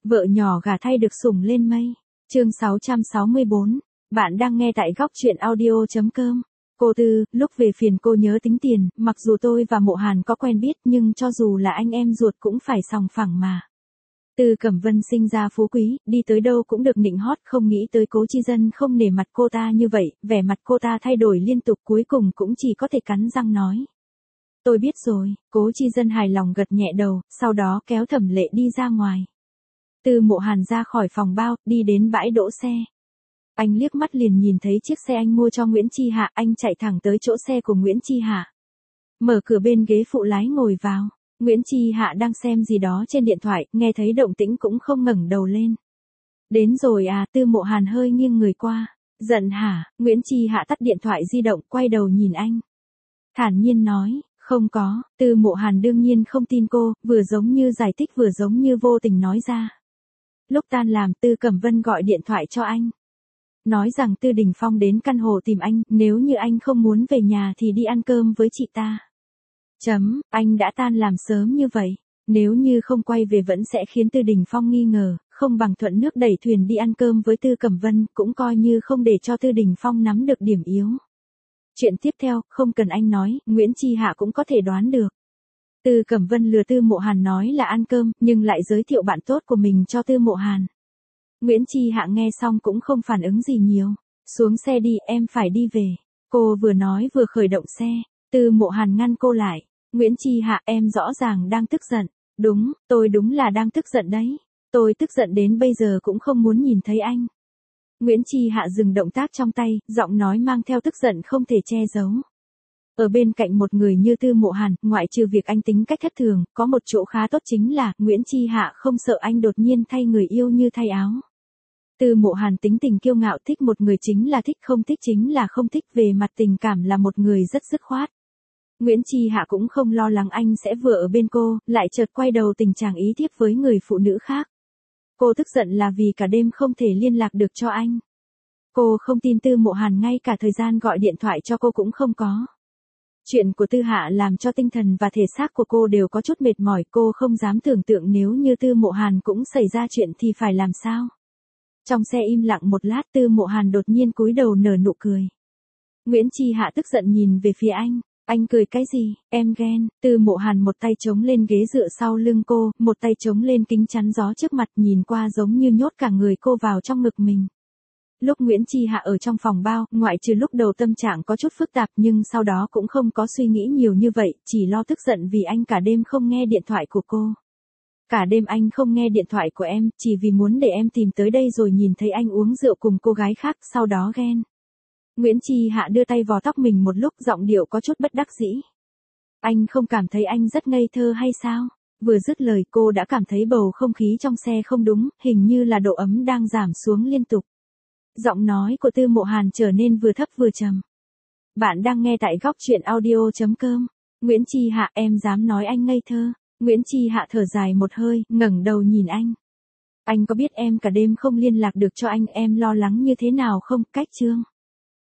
Vợ nhỏ gả thay được sủng lên mây. Chương 664. Bạn đang nghe tại góc truyện audio.com. Cô Tư, lúc về phiền cô nhớ tính tiền, mặc dù tôi và Mộ Hàn có quen biết nhưng cho dù là anh em ruột cũng phải sòng phẳng mà. Tư Cẩm Vân sinh ra phú quý, đi tới đâu cũng được nịnh hót, không nghĩ tới Cố Chi Dân không nể mặt cô ta như vậy, vẻ mặt cô ta thay đổi liên tục, cuối cùng cũng chỉ có thể cắn răng nói. Tôi biết rồi. Cố Chi Dân hài lòng gật nhẹ đầu, sau đó kéo Thẩm Lệ đi ra ngoài. Từ Mộ Hàn ra khỏi phòng bao, đi đến bãi đỗ xe. Anh liếc mắt liền nhìn thấy chiếc xe anh mua cho Nguyễn Chi Hạ, anh chạy thẳng tới chỗ xe của Nguyễn Chi Hạ. Mở cửa bên ghế phụ lái ngồi vào. Nguyễn Chi Hạ đang xem gì đó trên điện thoại, nghe thấy động tĩnh cũng không ngẩng đầu lên. Đến rồi à? Tư Mộ Hàn hơi nghiêng người qua. Giận hả? Nguyễn Chi Hạ tắt điện thoại di động, quay đầu nhìn anh. Thản nhiên nói, không có. Tư Mộ Hàn đương nhiên không tin cô, vừa giống như giải thích vừa giống như vô tình nói ra. Lúc tan làm, Tư Cẩm Vân gọi điện thoại cho anh. Nói rằng Tư Đình Phong đến căn hộ tìm anh, nếu như anh không muốn về nhà thì đi ăn cơm với chị ta. Anh đã tan làm sớm như vậy. Nếu như không quay về vẫn sẽ khiến Tư Đình Phong nghi ngờ, không bằng thuận nước đẩy thuyền đi ăn cơm với Tư Cẩm Vân, cũng coi như không để cho Tư Đình Phong nắm được điểm yếu. Chuyện tiếp theo, không cần anh nói, Nguyễn Chi Hạ cũng có thể đoán được. Tư Cẩm Vân lừa Tư Mộ Hàn nói là ăn cơm, nhưng lại giới thiệu bạn tốt của mình cho Tư Mộ Hàn. Nguyễn Chi Hạ nghe xong cũng không phản ứng gì nhiều. Xuống xe đi, em phải đi về. Cô vừa nói vừa khởi động xe. Tư Mộ Hàn ngăn cô lại. Nguyễn Chi Hạ, em rõ ràng đang tức giận. Đúng, tôi đúng là đang tức giận đấy. Tôi tức giận đến bây giờ cũng không muốn nhìn thấy anh. Nguyễn Chi Hạ dừng động tác trong tay, giọng nói mang theo tức giận không thể che giấu. Ở bên cạnh một người như Tư Mộ Hàn, ngoại trừ việc anh tính cách thất thường, có một chỗ khá tốt chính là, Nguyễn Chi Hạ không sợ anh đột nhiên thay người yêu như thay áo. Tư Mộ Hàn tính tình kiêu ngạo, thích một người chính là thích, không thích chính là không thích, về mặt tình cảm là một người rất dứt khoát. Nguyễn Chi Hạ cũng không lo lắng anh sẽ vừa ở bên cô, lại chợt quay đầu tình trạng ý thiếp với người phụ nữ khác. Cô tức giận là vì cả đêm không thể liên lạc được cho anh. Cô không tin Tư Mộ Hàn ngay cả thời gian gọi điện thoại cho cô cũng không có. Chuyện của Tư Hạ làm cho tinh thần và thể xác của cô đều có chút mệt mỏi, cô không dám tưởng tượng nếu như Tư Mộ Hàn cũng xảy ra chuyện thì phải làm sao. Trong xe im lặng một lát, Tư Mộ Hàn đột nhiên cúi đầu nở nụ cười. Nguyễn Chi Hạ tức giận nhìn về phía anh cười cái gì, em ghen. Tư Mộ Hàn một tay chống lên ghế dựa sau lưng cô, một tay chống lên kính chắn gió trước mặt, nhìn qua giống như nhốt cả người cô vào trong ngực mình. Lúc Nguyễn Chi Hạ ở trong phòng bao, ngoại trừ lúc đầu tâm trạng có chút phức tạp nhưng sau đó cũng không có suy nghĩ nhiều như vậy, chỉ lo tức giận vì anh cả đêm không nghe điện thoại của cô. Cả đêm anh không nghe điện thoại của em, chỉ vì muốn để em tìm tới đây rồi nhìn thấy anh uống rượu cùng cô gái khác, sau đó ghen. Nguyễn Chi Hạ đưa tay vò tóc mình một lúc, giọng điệu có chút bất đắc dĩ. Anh không cảm thấy anh rất ngây thơ hay sao? Vừa dứt lời cô đã cảm thấy bầu không khí trong xe không đúng, hình như là độ ấm đang giảm xuống liên tục. Giọng nói của Tư Mộ Hàn trở nên vừa thấp vừa trầm. Bạn đang nghe tại góc truyện audio.com. Nguyễn Chi Hạ, em dám nói anh ngây thơ. Nguyễn Chi Hạ thở dài một hơi, ngẩng đầu nhìn anh. Anh có biết em cả đêm không liên lạc được cho anh, em lo lắng như thế nào không? Cách chương